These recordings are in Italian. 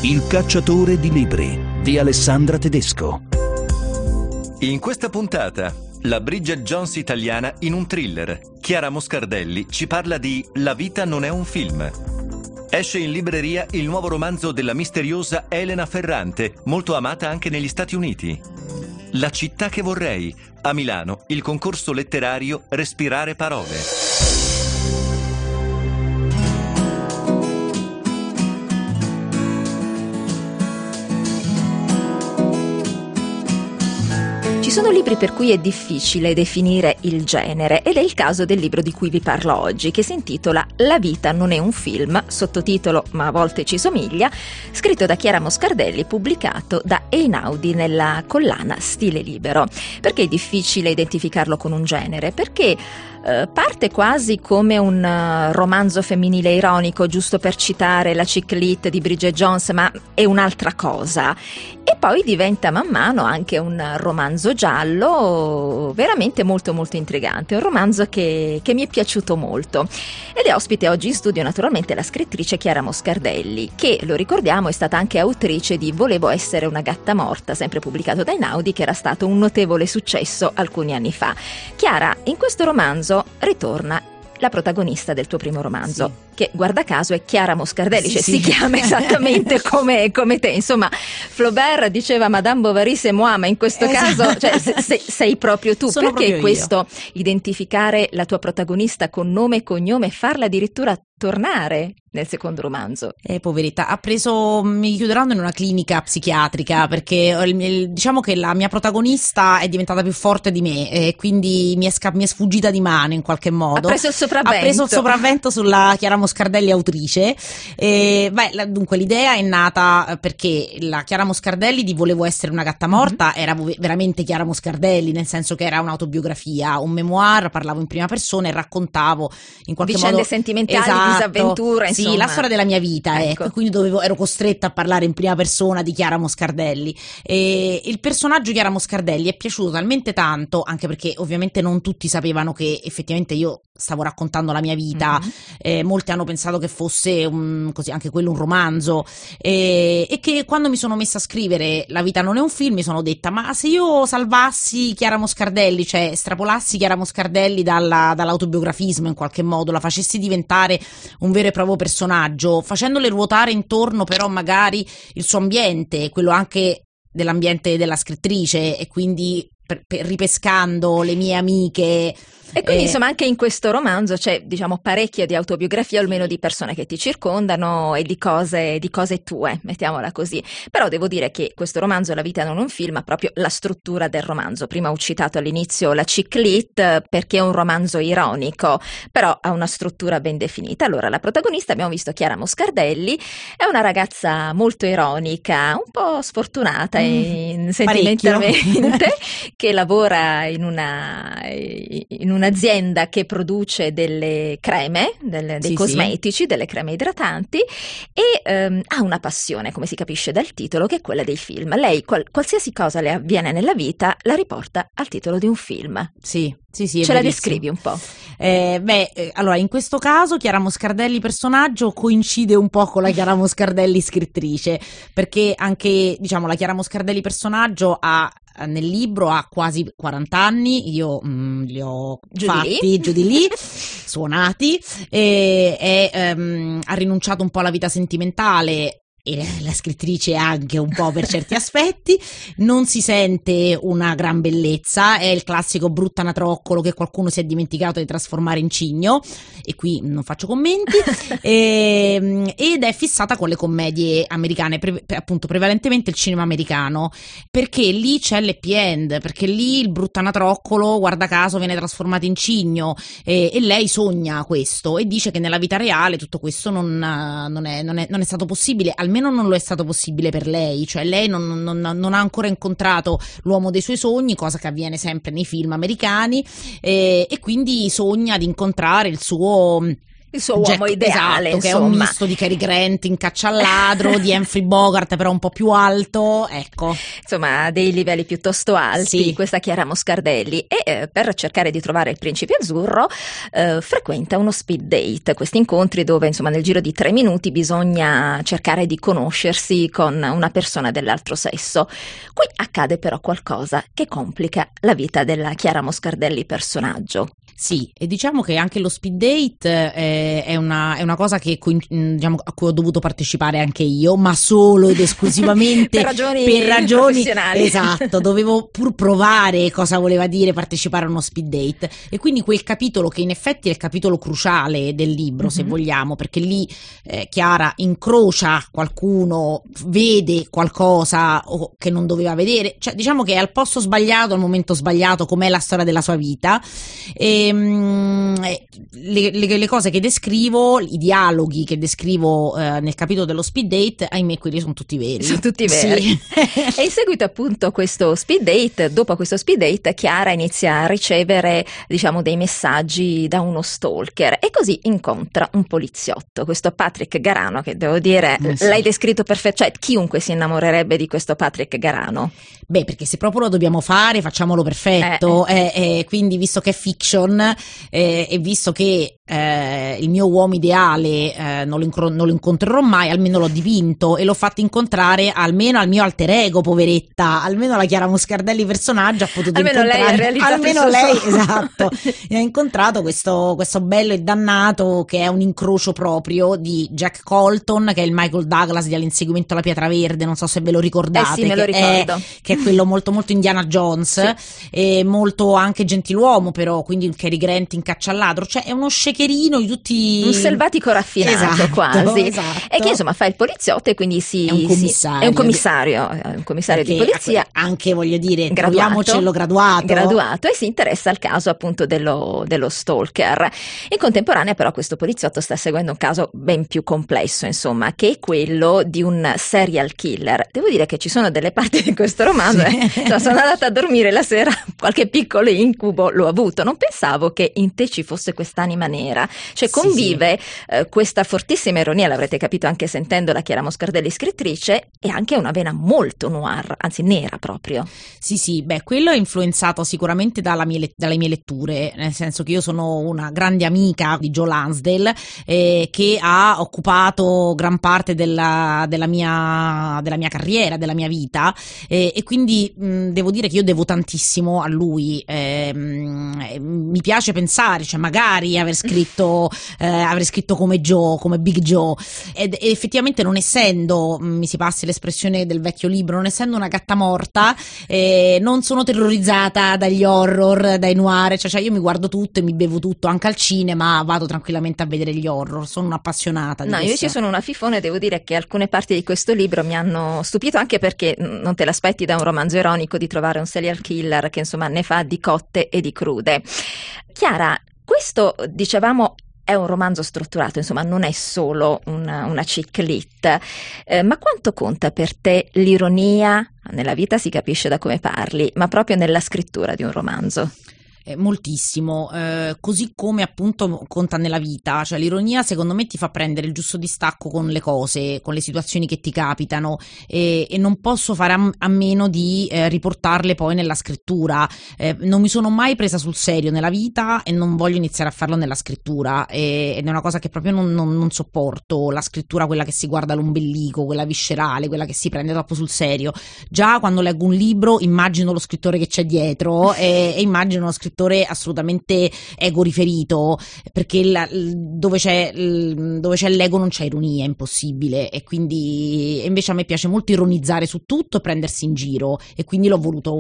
Il cacciatore di libri di Alessandra Tedesco. In questa puntata, la Bridget Jones italiana in un thriller. Chiara Moscardelli ci parla di La vita non è un film. Esce in libreria il nuovo romanzo della misteriosa Elena Ferrante, molto amata anche negli Stati Uniti. La città che vorrei. A Milano, il concorso letterario Respirare parole. Ci sono libri per cui è difficile definire il genere ed è il caso del libro di cui vi parlo oggi, che si intitola La vita non è un film, sottotitolo Ma a volte ci somiglia, scritto da Chiara Moscardelli, pubblicato da Einaudi nella collana Stile Libero. Perché è difficile identificarlo con un genere? Perché parte quasi come un romanzo femminile ironico, giusto per citare la chick lit di Bridget Jones, ma è un'altra cosa. E poi diventa man mano anche un romanzo giallo veramente molto molto intrigante, un romanzo che mi è piaciuto molto. Ed è ospite oggi in studio naturalmente la scrittrice Chiara Moscardelli, che, lo ricordiamo, è stata anche autrice di Volevo essere una gatta morta, sempre pubblicato da Einaudi, che era stato un notevole successo alcuni anni fa. Chiara, in questo romanzo ritorna la protagonista del tuo primo romanzo, sì, che guarda caso è Chiara Moscardelli, si chiama esattamente come te. Insomma, Flaubert diceva Madame Bovary c'est moi, ma in questo caso cioè, sei proprio tu. Sono perché proprio questo identificare la tua protagonista con nome e cognome e farla addirittura tornare nel secondo romanzo? Poveretta, mi chiuderanno in una clinica psichiatrica, perché diciamo che la mia protagonista è diventata più forte di me e quindi mi è sfuggita di mano in qualche modo. Ha preso il sopravvento sulla Chiara Moscardelli autrice. Dunque l'idea è nata perché la Chiara Moscardelli di Volevo essere una gatta morta era veramente Chiara Moscardelli, nel senso che era un'autobiografia, un memoir, parlavo in prima persona e raccontavo in qualche modo vicende sentimentali, disavventure, insomma. Sì, la storia della mia vita, ecco. Quindi ero costretta a parlare in prima persona di Chiara Moscardelli. E il personaggio Chiara Moscardelli è piaciuto talmente tanto, anche perché ovviamente non tutti sapevano che effettivamente io stavo raccontando la mia vita, molti hanno pensato che fosse anche quello un romanzo, e che quando mi sono messa a scrivere La vita non è un film mi sono detta: ma se io salvassi Chiara Moscardelli, cioè estrapolassi Chiara Moscardelli dall'autobiografismo in qualche modo, la facessi diventare un vero e proprio personaggio, facendole ruotare intorno però magari il suo ambiente, quello anche dell'ambiente della scrittrice, e quindi ripescando le mie amiche. E quindi insomma anche in questo romanzo c'è, diciamo, parecchia di autobiografia, almeno di persone che ti circondano e di cose tue, mettiamola così. Però devo dire che questo romanzo La vita non è un film ha proprio la struttura del romanzo. Prima ho citato all'inizio la chick lit perché è un romanzo ironico, però ha una struttura ben definita. Allora, la protagonista, abbiamo visto, Chiara Moscardelli, è una ragazza molto ironica, un po' sfortunata sentimentalmente, che lavora in un'azienda che produce delle creme, dei cosmetici, delle creme idratanti, e ha una passione, come si capisce dal titolo, che è quella dei film. Lei qualsiasi cosa le avviene nella vita la riporta al titolo di un film. Sì, ce la descrivi un po'? Allora, in questo caso Chiara Moscardelli personaggio coincide un po' con la Chiara Moscardelli scrittrice, perché anche, diciamo, la Chiara Moscardelli personaggio nel libro ha quasi 40 anni, io li ho fatti giù di lì, suonati, ha rinunciato un po' alla vita sentimentale, e la scrittrice anche un po' per certi aspetti, non si sente una gran bellezza, è il classico bruttanatroccolo che qualcuno si è dimenticato di trasformare in cigno, e qui non faccio commenti, ed è fissata con le commedie americane, appunto prevalentemente il cinema americano, perché lì c'è l'happy end, perché lì il bruttanatroccolo guarda caso viene trasformato in cigno, e lei sogna questo e dice che nella vita reale tutto questo non è stato possibile, almeno non lo è stato possibile per lei, cioè lei non ha ancora incontrato l'uomo dei suoi sogni, cosa che avviene sempre nei film americani, e quindi sogna di incontrare il suo il suo uomo ideale, esatto, che è un misto di Cary Grant in Caccia al ladro, di Humphrey Bogart però un po' più alto, ecco. Insomma, dei livelli piuttosto alti, Sì. questa Chiara Moscardelli, e per cercare di trovare il principe azzurro frequenta uno speed date, questi incontri dove insomma nel giro di 3 minuti bisogna cercare di conoscersi con una persona dell'altro sesso. Qui accade però qualcosa che complica la vita della Chiara Moscardelli personaggio. Sì, e diciamo che anche lo speed date è una cosa che diciamo, a cui ho dovuto partecipare anche io, ma solo ed esclusivamente per ragioni professionali. Esatto, dovevo pur provare cosa voleva dire partecipare a uno speed date, e quindi quel capitolo, che in effetti è il capitolo cruciale del libro, se vogliamo, perché lì Chiara incrocia qualcuno, vede qualcosa che non doveva vedere, cioè diciamo che è al posto sbagliato al momento sbagliato, com'è la storia della sua vita. Le cose che descrivo, i dialoghi che descrivo nel capitolo dello speed date, ahimè quelli sono tutti veri. Sono tutti veri. Sì. E in seguito appunto a questo speed date, dopo questo speed date, Chiara inizia a ricevere diciamo dei messaggi da uno stalker e così incontra un poliziotto, questo Patrick Garano, che devo dire sì. l'hai descritto perfetto, cioè chiunque si innamorerebbe di questo Patrick Garano. Beh, perché se proprio lo dobbiamo fare, facciamolo perfetto. Quindi, visto che è fiction e visto che il mio uomo ideale non lo incontrerò mai, almeno l'ho dipinto e l'ho fatto incontrare almeno al mio alter ego, poveretta, almeno la Chiara Moscardelli personaggio ha potuto almeno incontrare, lei ha realizzato almeno il suo lei, sogno. esatto, ha incontrato questo bello e dannato, che è un incrocio proprio di Jack Colton, che è il Michael Douglas di All'inseguimento alla Pietra Verde, non so se ve lo ricordate, Sì, me lo ricordo. che è quello molto molto Indiana Jones, e molto anche gentiluomo, però, quindi un Cary Grant in Caccia al ladro, cioè è uno shakerino di tutti, un selvatico raffinato, esatto, quasi, esatto. e che insomma fa il poliziotto e quindi è un commissario, è un commissario di polizia, anche, voglio dire, graduato, troviamocelo graduato, e si interessa al caso appunto dello stalker. In contemporanea però questo poliziotto sta seguendo un caso ben più complesso, insomma, che è quello di un serial killer. Devo dire che ci sono delle parti di questo romanzo, cioè, sono andata a dormire la sera, qualche piccolo incubo l'ho avuto, non pensavo che in te ci fosse quest'anima nera, cioè convive questa fortissima ironia, l'avrete capito anche sentendo la Chiara Moscardelli scrittrice, e anche una vena molto noir, anzi nera proprio. Sì, beh, quello è influenzato sicuramente dalle mie letture, nel senso che io sono una grande amica di Joe Lansdale, che ha occupato gran parte della mia carriera, della mia vita, e quindi devo dire che io devo tantissimo a lui. Mi piace pensare, cioè magari avrei scritto come Joe, come Big Joe, ed effettivamente, non essendo, mi si passi l'espressione del vecchio libro, non essendo una gatta morta, non sono terrorizzata dagli horror, dai noir, cioè io mi guardo tutto e mi bevo tutto, anche al cinema vado tranquillamente a vedere gli horror, sono un'appassionata di No, io questo. ci sono una fifone, devo dire che alcune parti di questo libro mi hanno stupito, anche perché non te l'aspetti da un romanzo ironico di trovare un serial killer che insomma ne fa di cotte e di crude. Chiara, questo dicevamo è un romanzo strutturato, insomma non è solo una chick lit, ma quanto conta per te l'ironia? Nella vita si capisce da come parli, ma proprio nella scrittura di un romanzo? Moltissimo, così come appunto conta nella vita, cioè l'ironia secondo me ti fa prendere il giusto distacco con le cose, con le situazioni che ti capitano, e non posso fare a meno di riportarle poi nella scrittura. Non mi sono mai presa sul serio nella vita e non voglio iniziare a farlo nella scrittura, ed è una cosa che proprio non sopporto, la scrittura quella che si guarda l'ombelico, quella viscerale, quella che si prende troppo sul serio. Già quando leggo un libro immagino lo scrittore che c'è dietro, e immagino uno scrittore assolutamente ego riferito, perché dove c'è l'ego non c'è ironia, è impossibile, e quindi invece a me piace molto ironizzare su tutto e prendersi in giro, e quindi l'ho voluto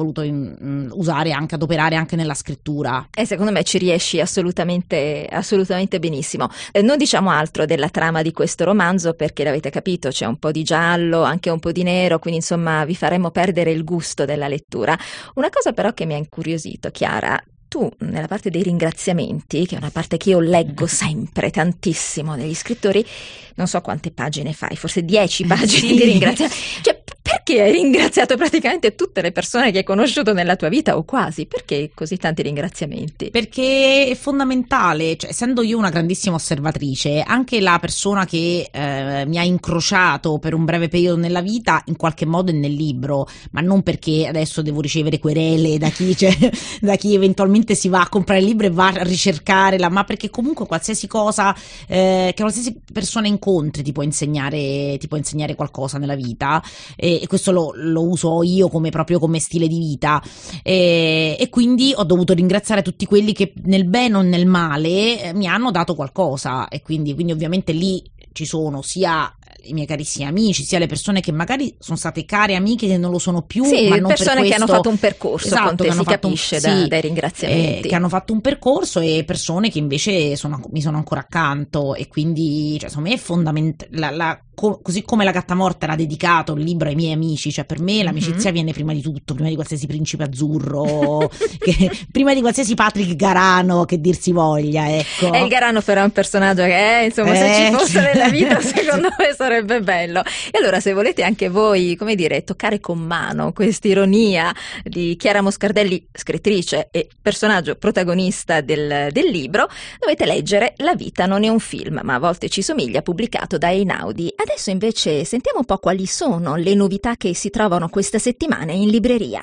usare anche, adoperare anche nella scrittura. E secondo me ci riesci assolutamente benissimo. Non diciamo altro della trama di questo romanzo, perché l'avete capito, c'è un po' di giallo, anche un po' di nero, quindi insomma vi faremo perdere il gusto della lettura. Una cosa però che mi ha incuriosito, Chiara, tu nella parte dei ringraziamenti, che è una parte che io leggo sempre tantissimo negli scrittori, non so quante pagine fai, forse 10 pagine di ringraziamenti, cioè perché Perché hai ringraziato praticamente tutte le persone che hai conosciuto nella tua vita, o quasi? Perché così tanti ringraziamenti? Perché è fondamentale, cioè, essendo io una grandissima osservatrice, anche la persona che mi ha incrociato per un breve periodo nella vita in qualche modo è nel libro, ma non perché adesso devo ricevere querele da chi, cioè, da chi eventualmente si va a comprare il libro e va a ricercare, ma perché comunque qualsiasi cosa che qualsiasi persona incontri ti può insegnare qualcosa nella vita, e questo lo uso io proprio come stile di vita, e quindi ho dovuto ringraziare tutti quelli che nel bene o nel male mi hanno dato qualcosa, e quindi ovviamente lì ci sono sia i miei carissimi amici, sia le persone che magari sono state care amiche che non lo sono più, sì, ma non persone per questo, che hanno fatto un percorso, esatto, con te che hanno si fatto capisce sì, dai ringraziamenti, che hanno fatto un percorso, e persone che invece mi sono ancora accanto, e quindi cioè, secondo me è fondamentale, così come La gatta morta era dedicato il libro ai miei amici, cioè per me l'amicizia viene prima di tutto, prima di qualsiasi principe azzurro, prima di qualsiasi Patrick Garano, che dir si voglia, ecco. E il Garano però è un personaggio che insomma, se ci fosse nella vita secondo me sarebbe bello. E allora, se volete anche voi, come dire, toccare con mano quest'ironia di Chiara Moscardelli, scrittrice e personaggio protagonista del libro, dovete leggere La vita non è un film, ma a volte ci somiglia, pubblicato da Einaudi. Adesso invece sentiamo un po' quali sono le novità che si trovano questa settimana in libreria.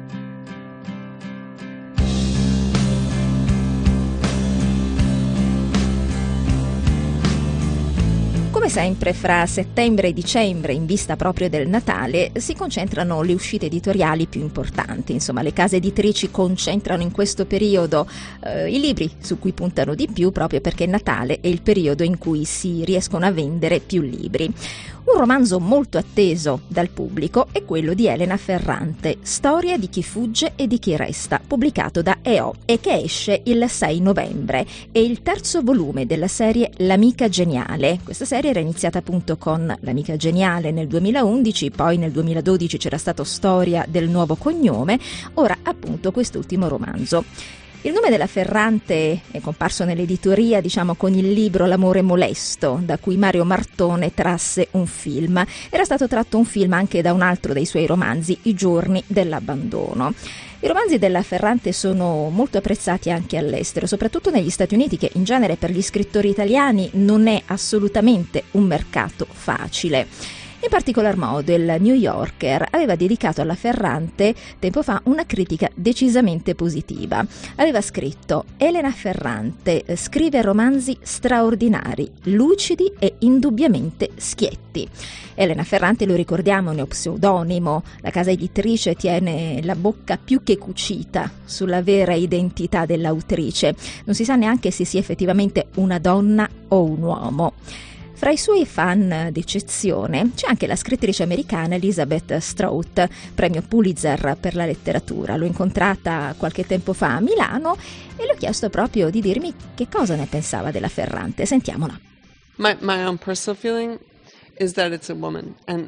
Come sempre, fra settembre e dicembre, in vista proprio del Natale, si concentrano le uscite editoriali più importanti. Insomma, le case editrici concentrano in questo periodo i libri su cui puntano di più, proprio perché Natale è il periodo in cui si riescono a vendere più libri. Un romanzo molto atteso dal pubblico è quello di Elena Ferrante, Storia di chi fugge e di chi resta, pubblicato da EO e che esce il 6 novembre. È il terzo volume della serie L'amica geniale. Questa serie era iniziata appunto con L'amica geniale nel 2011, poi nel 2012 c'era stato Storia del nuovo cognome, ora appunto quest'ultimo romanzo. Il nome della Ferrante è comparso nell'editoria, con il libro L'amore molesto, da cui Mario Martone trasse un film. Era stato tratto un film anche da un altro dei suoi romanzi, I giorni dell'abbandono. I romanzi della Ferrante sono molto apprezzati anche all'estero, soprattutto negli Stati Uniti, che in genere per gli scrittori italiani non è assolutamente un mercato facile. In particolar modo il New Yorker aveva dedicato alla Ferrante tempo fa una critica decisamente positiva. Aveva scritto: Elena Ferrante scrive romanzi straordinari, lucidi e indubbiamente schietti. Elena Ferrante, lo ricordiamo, è uno pseudonimo. La casa editrice tiene la bocca più che cucita sulla vera identità dell'autrice. Non si sa neanche se sia effettivamente una donna o un uomo. Fra i suoi fan d'eccezione c'è anche la scrittrice americana Elizabeth Strout, premio Pulitzer per la letteratura. L'ho incontrata qualche tempo fa a Milano e le ho chiesto proprio di dirmi che cosa ne pensava della Ferrante. Sentiamola. My own personal feeling is that it's a woman, and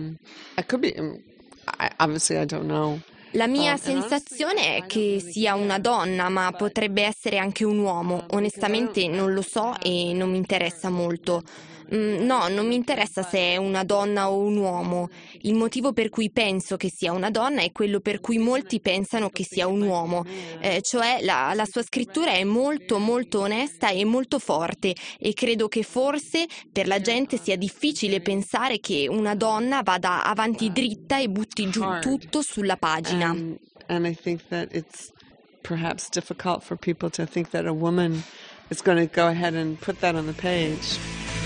I could be. Obviously, I don't know. La mia sensazione è che sia una donna, ma potrebbe essere anche un uomo. Onestamente non lo so e non mi interessa molto. No, non mi interessa se è una donna o un uomo. Il motivo per cui penso che sia una donna è quello per cui molti pensano che sia un uomo. Cioè la sua scrittura è molto molto onesta e molto forte, e credo che forse per la gente sia difficile pensare che una donna vada avanti dritta e butti giù tutto sulla pagina. And I think that it's perhaps difficult for people to think that a woman is going to go ahead and put that on the page.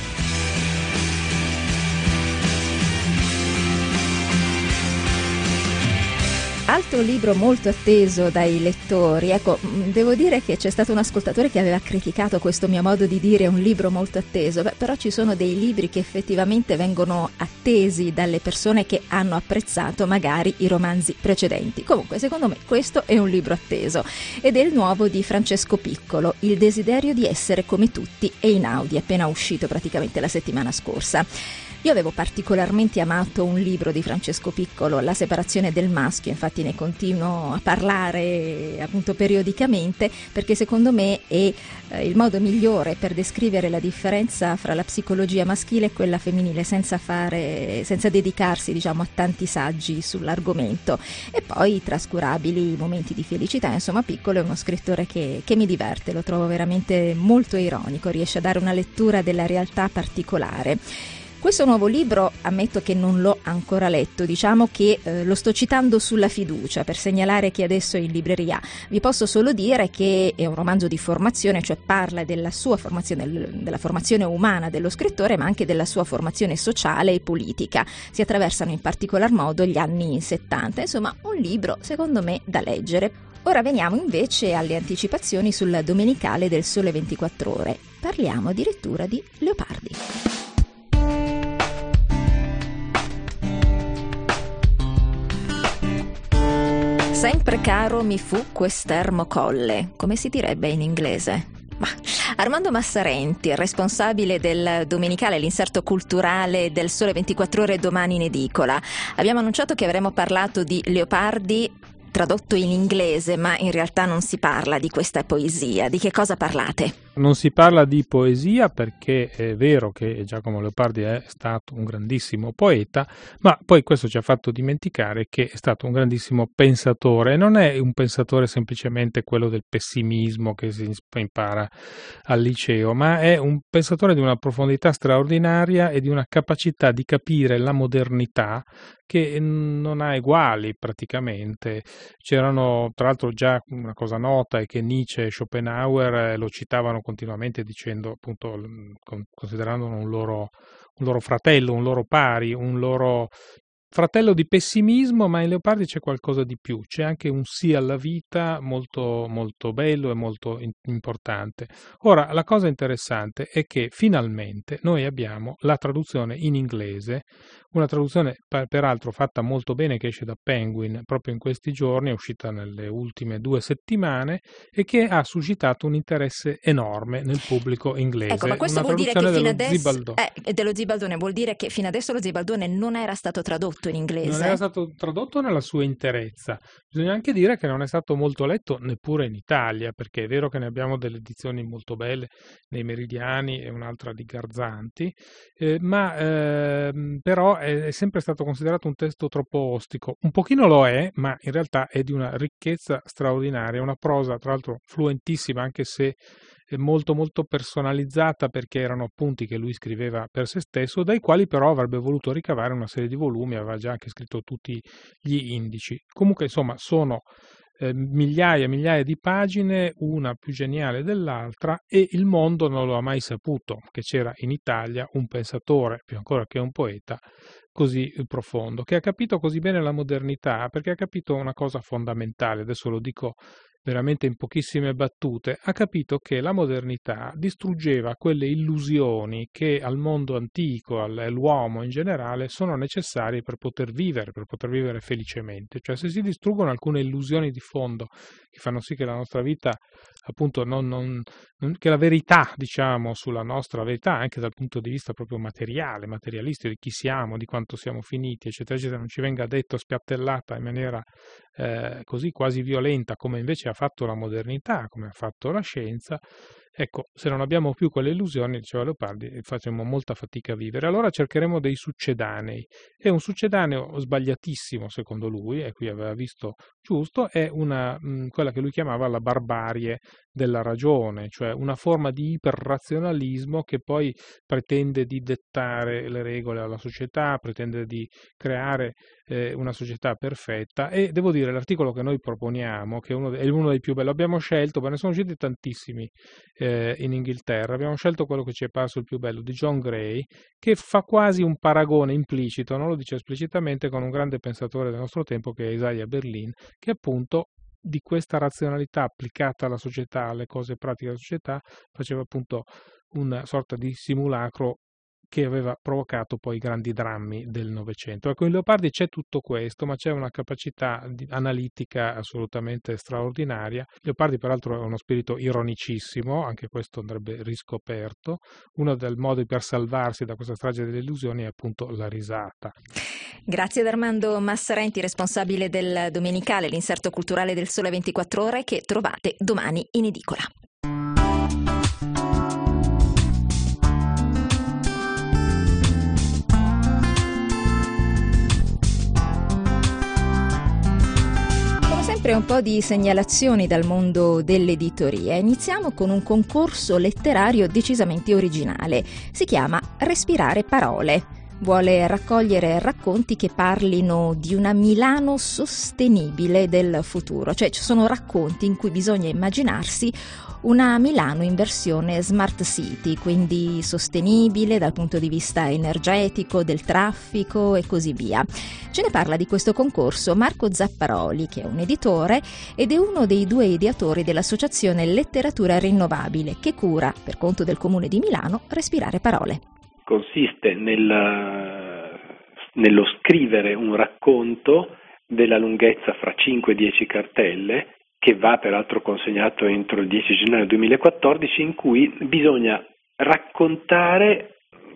Altro libro molto atteso dai lettori. Ecco, devo dire che c'è stato un ascoltatore che aveva criticato questo mio modo di dire un libro molto atteso. Però ci sono dei libri che effettivamente vengono attesi dalle persone che hanno apprezzato magari i romanzi precedenti. Comunque, secondo me questo è un libro atteso ed è il nuovo di Francesco Piccolo, Il desiderio di essere come tutti, è Einaudi, appena uscito praticamente la settimana scorsa. Io avevo particolarmente amato un libro di Francesco Piccolo, La separazione del maschio, infatti infatti ne continuo a parlare appunto periodicamente, perché secondo me è il modo migliore per descrivere la differenza fra la psicologia maschile e quella femminile, senza dedicarsi, diciamo, a tanti saggi sull'argomento. E poi trascurabili momenti di felicità. Insomma, Piccolo è uno scrittore che mi diverte, lo trovo veramente molto ironico, riesce a dare una lettura della realtà particolare. Questo nuovo libro, ammetto che non l'ho ancora letto, diciamo che lo sto citando sulla fiducia per segnalare che adesso è in libreria. Vi posso solo dire che è un romanzo di formazione, cioè parla della sua formazione, della formazione umana dello scrittore, ma anche della sua formazione sociale e politica. Si attraversano in particolar modo gli anni 70, insomma un libro secondo me da leggere. Ora veniamo invece alle anticipazioni sul domenicale del Sole 24 Ore. Parliamo addirittura di Leopardi. Sempre caro mi fu quest'ermo colle, come si direbbe in inglese? Ma Armando Massarenti, responsabile del domenicale, l'inserto culturale del Sole 24 Ore domani in edicola. Abbiamo annunciato che avremmo parlato di Leopardi tradotto in inglese, ma in realtà non si parla di questa poesia. Di che cosa parlate? Non si parla di poesia perché è vero che Giacomo Leopardi è stato un grandissimo poeta, ma poi questo ci ha fatto dimenticare che è stato un grandissimo pensatore. Non è un pensatore semplicemente quello del pessimismo che si impara al liceo, ma è un pensatore di una profondità straordinaria e di una capacità di capire la modernità che non ha eguali praticamente. C'erano, tra l'altro, già una cosa nota è che Nietzsche e Schopenhauer lo citavano continuamente dicendo, appunto, considerandolo un loro fratello, un loro pari, un loro fratello di pessimismo, ma in Leopardi c'è qualcosa di più, c'è anche un sì alla vita molto, molto bello e molto importante. Ora, la cosa interessante è che finalmente noi abbiamo la traduzione in inglese, una traduzione peraltro fatta molto bene, che esce da Penguin proprio in questi giorni, è uscita nelle ultime 2 settimane e che ha suscitato un interesse enorme nel pubblico inglese. Ecco, ma questo una vuol dire che fino adesso Zibaldone. Dello Zibaldone vuol dire che fino adesso lo Zibaldone non era stato tradotto in inglese. Non era stato tradotto nella sua interezza. Bisogna anche dire che non è stato molto letto neppure in Italia, perché è vero che ne abbiamo delle edizioni molto belle nei Meridiani e un'altra di Garzanti, ma però è sempre stato considerato un testo troppo ostico. Un pochino lo è, ma in realtà è di una ricchezza straordinaria, una prosa tra l'altro fluentissima, anche se molto molto personalizzata, perché erano appunti che lui scriveva per se stesso, dai quali però avrebbe voluto ricavare una serie di volumi, aveva già anche scritto tutti gli indici. Comunque insomma sono migliaia e migliaia di pagine, una più geniale dell'altra, e il mondo non lo ha mai saputo che c'era in Italia un pensatore, più ancora che un poeta, così profondo, che ha capito così bene la modernità, perché ha capito una cosa fondamentale, adesso lo dico veramente in pochissime battute, ha capito che la modernità distruggeva quelle illusioni che al mondo antico, all'uomo in generale, sono necessarie per poter vivere felicemente. Cioè, se si distruggono alcune illusioni di fondo che fanno sì che la nostra vita, appunto, che la verità, diciamo, sulla nostra verità, anche dal punto di vista proprio materialistico, di chi siamo, di quanto siamo finiti, eccetera, eccetera, non ci venga detto spiattellata in maniera così quasi violenta, come invece ha fatto la modernità, come ha fatto la scienza. Ecco, se non abbiamo più quelle illusioni, diceva Leopardi, facciamo molta fatica a vivere. Allora cercheremo dei succedanei. E un succedaneo sbagliatissimo, secondo lui, e qui aveva visto giusto, è quella che lui chiamava la barbarie della ragione, cioè una forma di iperrazionalismo che poi pretende di dettare le regole alla società, pretende di creare una società perfetta. E devo dire, l'articolo che noi proponiamo, che è uno dei più belli, abbiamo scelto, ma ne sono usciti tantissimi in Inghilterra, abbiamo scelto quello che ci è parso il più bello, di John Gray, che fa quasi un paragone implicito, non lo dice esplicitamente, con un grande pensatore del nostro tempo che è Isaiah Berlin, che appunto di questa razionalità applicata alla società, alle cose pratiche della società, faceva appunto una sorta di simulacro che aveva provocato poi i grandi drammi del Novecento. Ecco, in Leopardi c'è tutto questo, ma c'è una capacità analitica assolutamente straordinaria. Leopardi peraltro è uno spirito ironicissimo, anche questo andrebbe riscoperto. Uno dei modi per salvarsi da questa strage delle illusioni è appunto la risata. Grazie ad Armando Massarenti, responsabile del Domenicale, l'inserto culturale del Sole 24 Ore, che trovate domani in edicola. Sempre un po' di segnalazioni dal mondo dell'editoria. Iniziamo con un concorso letterario decisamente originale. Si chiama Respirare parole. Vuole raccogliere racconti che parlino di una Milano sostenibile del futuro, cioè ci sono racconti in cui bisogna immaginarsi una Milano in versione smart city, quindi sostenibile dal punto di vista energetico, del traffico e così via. Ce ne parla di questo concorso Marco Zapparoli, che è un editore ed è uno dei 2 ideatori dell'associazione Letteratura Rinnovabile, che cura, per conto del Comune di Milano, Respirare parole. Consiste nello scrivere un racconto della lunghezza fra 5 e 10 cartelle, che va peraltro consegnato entro il 10 gennaio 2014, in cui bisogna raccontare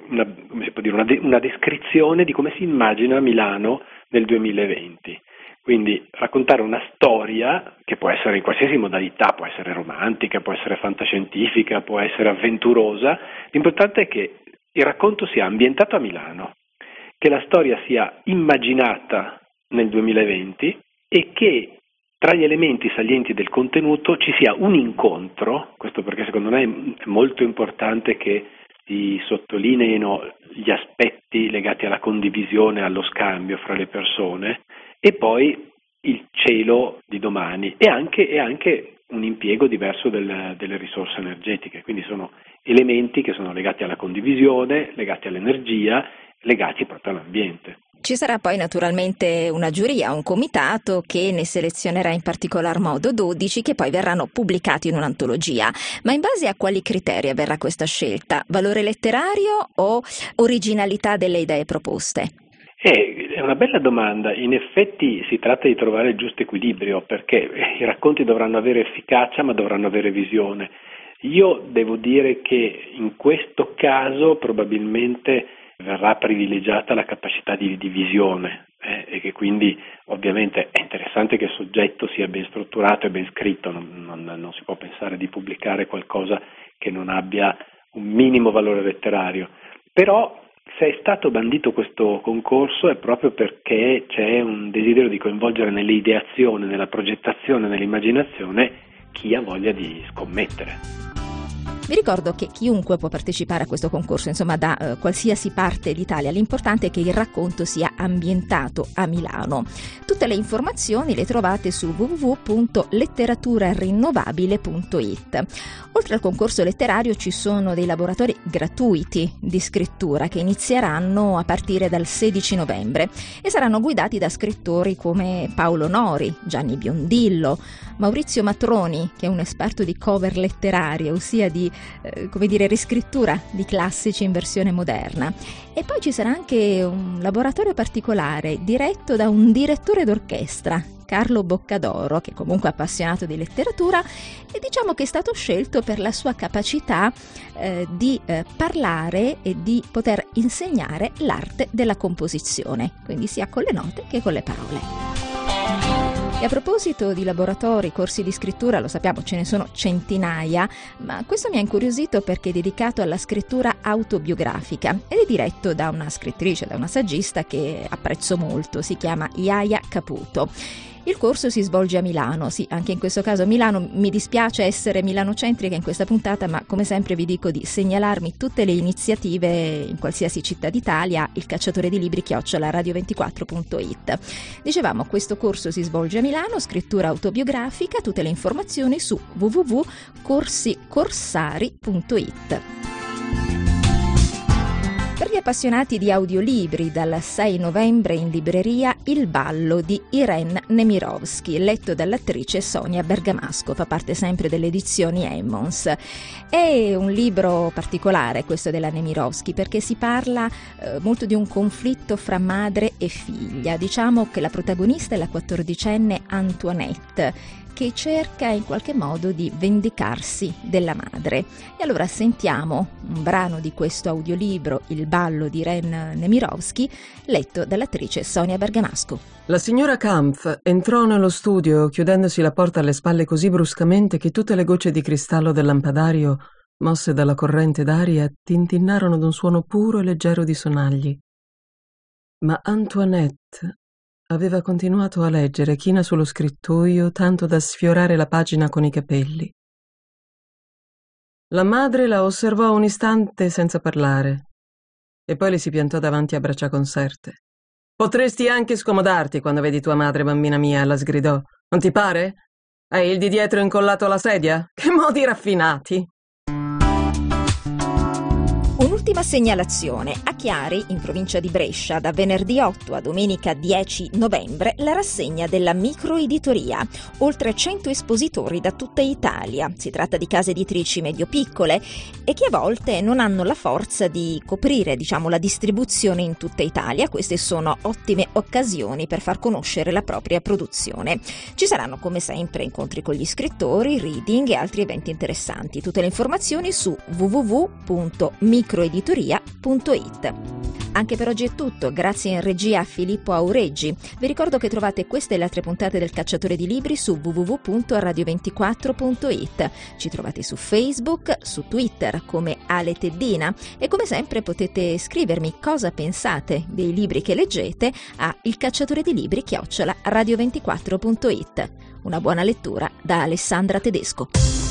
una descrizione di come si immagina Milano nel 2020. Quindi raccontare una storia che può essere in qualsiasi modalità, può essere romantica, può essere fantascientifica, può essere avventurosa. L'importante è che il racconto sia ambientato a Milano, che la storia sia immaginata nel 2020 e che tra gli elementi salienti del contenuto ci sia un incontro, questo perché secondo me è molto importante che si sottolineino gli aspetti legati alla condivisione, allo scambio fra le persone, e poi il cielo di domani e anche un impiego diverso delle risorse energetiche. Quindi sono elementi che sono legati alla condivisione, legati all'energia, legati proprio all'ambiente. Ci sarà poi naturalmente una giuria, un comitato che ne selezionerà in particolar modo 12 che poi verranno pubblicati in un'antologia. Ma in base a quali criteri avverrà questa scelta? Valore letterario o originalità delle idee proposte? È una bella domanda. In effetti si tratta di trovare il giusto equilibrio, perché i racconti dovranno avere efficacia ma dovranno avere visione. Io devo dire che in questo caso probabilmente verrà privilegiata la capacità di visione e che quindi ovviamente è interessante che il soggetto sia ben strutturato e ben scritto, non si può pensare di pubblicare qualcosa che non abbia un minimo valore letterario, però se è stato bandito questo concorso è proprio perché c'è un desiderio di coinvolgere nell'ideazione, nella progettazione, nell'immaginazione chi ha voglia di scommettere. Vi ricordo che chiunque può partecipare a questo concorso, insomma da qualsiasi parte d'Italia. L'importante è che il racconto sia ambientato a Milano. Tutte le informazioni le trovate su www.letteraturarrinnovabile.it. Oltre al concorso letterario ci sono dei laboratori gratuiti di scrittura che inizieranno a partire dal 16 novembre e saranno guidati da scrittori come Paolo Nori, Gianni Biondillo, Maurizio Matroni, che è un esperto di cover letterarie, ossia di riscrittura di classici in versione moderna. E poi ci sarà anche un laboratorio particolare diretto da un direttore d'orchestra, Carlo Boccadoro, che comunque è appassionato di letteratura e diciamo che è stato scelto per la sua capacità di parlare e di poter insegnare l'arte della composizione, quindi sia con le note che con le parole. E a proposito di laboratori, corsi di scrittura, lo sappiamo, ce ne sono centinaia, ma questo mi ha incuriosito perché è dedicato alla scrittura autobiografica ed è diretto da una scrittrice, da una saggista che apprezzo molto, si chiama Iaia Caputo. Il corso si svolge a Milano, sì, anche in questo caso Milano. Mi dispiace essere milanocentrica in questa puntata, ma come sempre vi dico di segnalarmi tutte le iniziative in qualsiasi città d'Italia, il cacciatore di libri @radio24.it. Dicevamo, questo corso si svolge a Milano, scrittura autobiografica, tutte le informazioni su www.corsicorsari.it. Per gli appassionati di audiolibri, dal 6 novembre in libreria Il ballo di Irene Nemirovsky, letto dall'attrice Sonia Bergamasco, fa parte sempre delle edizioni Emmons. È un libro particolare questo della Nemirovsky, perché si parla molto di un conflitto fra madre e figlia. Diciamo che la protagonista è la 14enne Antoinette, che cerca in qualche modo di vendicarsi della madre. E allora sentiamo un brano di questo audiolibro, Il ballo di Irene Nemirovsky, letto dall'attrice Sonia Bergamasco. La signora Kampf entrò nello studio chiudendosi la porta alle spalle così bruscamente che tutte le gocce di cristallo del lampadario, mosse dalla corrente d'aria, tintinnarono d'un suono puro e leggero di sonagli. Ma Antoinette aveva continuato a leggere, china sullo scrittoio, tanto da sfiorare la pagina con i capelli. La madre la osservò un istante senza parlare e poi le si piantò davanti a braccia conserte. «Potresti anche scomodarti quando vedi tua madre, bambina mia», la sgridò. «Non ti pare? Hai il di dietro incollato alla sedia? Che modi raffinati!» Un'ultima segnalazione. A Chiari, in provincia di Brescia, da venerdì 8 a domenica 10 novembre, la rassegna della microeditoria. Oltre 100 espositori da tutta Italia. Si tratta di case editrici medio-piccole e che a volte non hanno la forza di coprire, la distribuzione in tutta Italia. Queste sono ottime occasioni per far conoscere la propria produzione. Ci saranno, come sempre, incontri con gli scrittori, reading e altri eventi interessanti. Tutte le informazioni su www.microeditoria.it. Anche per oggi è tutto, grazie in regia a Filippo Aureggi. Vi ricordo che trovate queste e le altre puntate del Cacciatore di Libri su www.radio24.it. Ci trovate su Facebook, su Twitter come Ale Teddina e come sempre potete scrivermi cosa pensate dei libri che leggete a ilcacciatoredilibri@radio24.it. Una buona lettura da Alessandra Tedesco.